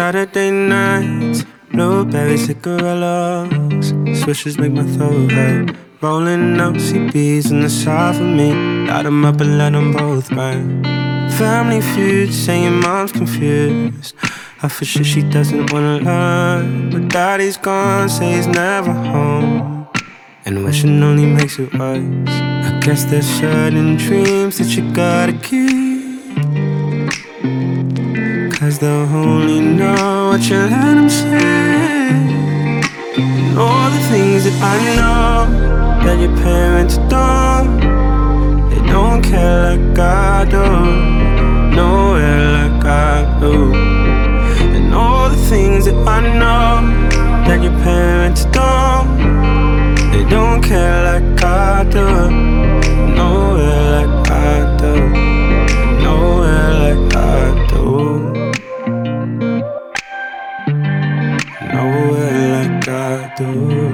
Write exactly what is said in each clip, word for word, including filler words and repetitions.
Saturday nights, blueberry cigarillos, swishes make my throat hurt. Rolling up C Bs on the side for me, light 'em up and let 'em both burn. Family feud, saying mom's confused, half for shit she doesn't wanna learn. But daddy's gone, say he's never home, and wishing only makes it worse. I guess there's certain dreams that you gotta keep, cause they'll only know what you let them say. And all the things that I know that your parents don't, they don't care like I do, nowhere like I do. And all the things that I know that your parents don't, they don't care like I do, nowhere like I do, nowhere like I do, nowhere like I do.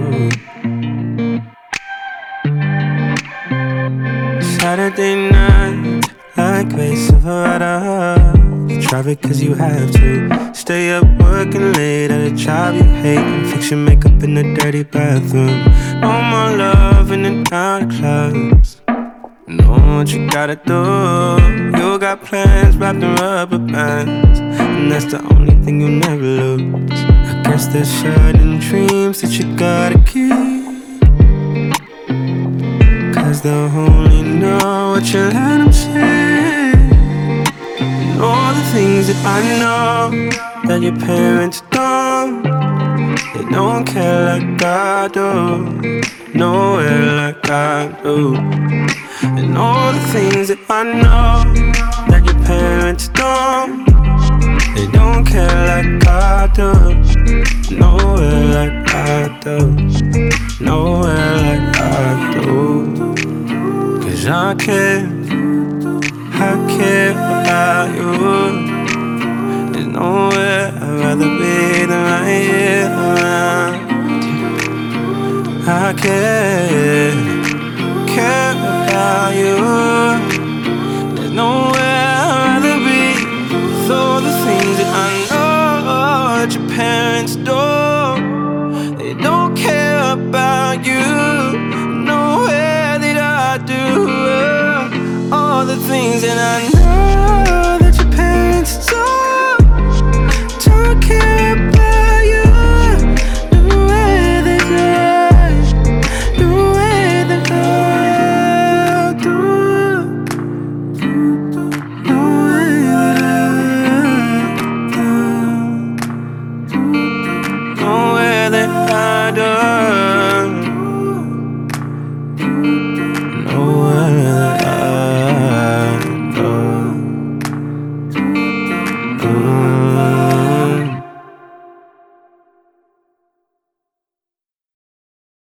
Saturday night, like Grace Silverado, you drive it cause you have to. Stay up working late at a job you hate, and fix your makeup in the dirty bathroom. No more love in the down clubs, know what you gotta do. You got plans wrapped in rubber bands, and that's the only thing you'll never lose. I guess there's certain dreams that you gotta keep, cause they'll only know what you let them say. And all the things that I know that your parents don't, they don't care like I do, nowhere like I do. And all the things that I know that your parents don't, they don't care like I do, nowhere like I do, nowhere like I do. Cause I care, I care about you. There's nowhere I'd rather be than right here around. I care, care about you. There's nowhere I'd rather be with all the things that I know that your parents do. They don't care about you, nowhere that I do. All the things that I know